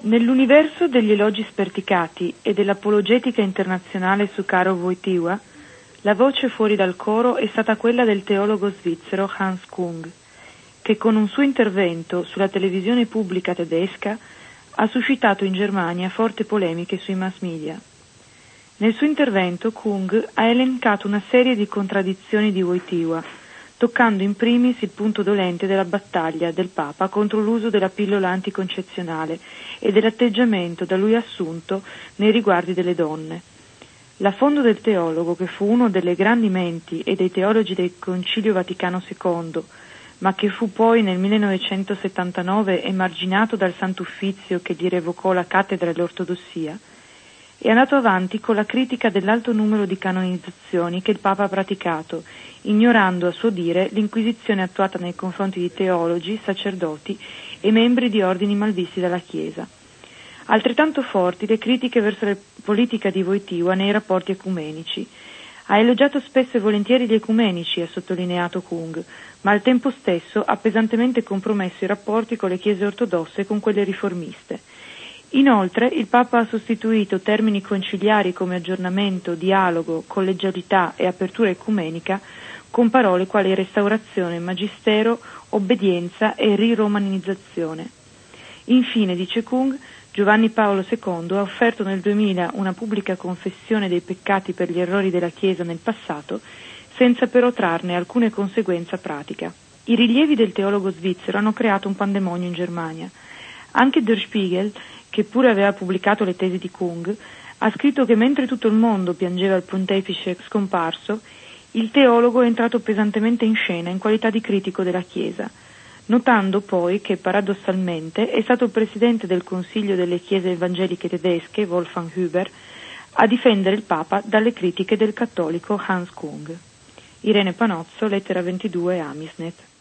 Nell'universo degli elogi sperticati e dell'apologetica internazionale su Karol Wojtyła, la voce fuori dal coro è stata quella del teologo svizzero Hans Kung, che con un suo intervento sulla televisione pubblica tedesca ha suscitato in Germania forti polemiche sui mass media. Nel suo intervento Kung ha elencato una serie di contraddizioni di Wojtyła, toccando in primis il punto dolente della battaglia del Papa contro l'uso della pillola anticoncezionale e dell'atteggiamento da lui assunto nei riguardi delle donne. L'affondo del teologo, che fu uno delle grandi menti e dei teologi del Concilio Vaticano II, ma che fu poi nel 1979 emarginato dal Sant'Uffizio che gli revocò la cattedra dell'ortodossia, è andato avanti con la critica dell'alto numero di canonizzazioni che il Papa ha praticato, ignorando a suo dire l'inquisizione attuata nei confronti di teologi, sacerdoti e membri di ordini malvisti dalla Chiesa. Altrettanto forti le critiche verso la politica di Wojtyła nei rapporti ecumenici. Ha elogiato spesso e volentieri gli ecumenici, ha sottolineato Kung, ma al tempo stesso ha pesantemente compromesso i rapporti con le chiese ortodosse e con quelle riformiste. Inoltre, il Papa ha sostituito termini conciliari come aggiornamento, dialogo, collegialità e apertura ecumenica con parole quali restaurazione, magistero, obbedienza e riromanizzazione. Infine, dice Kung, Giovanni Paolo II ha offerto nel 2000 una pubblica confessione dei peccati per gli errori della Chiesa nel passato, senza però trarne alcuna conseguenza pratica. I rilievi del teologo svizzero hanno creato un pandemonio in Germania. Anche Der Spiegel, che pure aveva pubblicato le tesi di Kung, ha scritto che mentre tutto il mondo piangeva il pontefice scomparso, il teologo è entrato pesantemente in scena in qualità di critico della Chiesa, notando poi che, paradossalmente, è stato il presidente del Consiglio delle Chiese Evangeliche Tedesche, Wolfgang Huber, a difendere il Papa dalle critiche del cattolico Hans Kung. Irene Panozzo, lettera 22, Amisnet.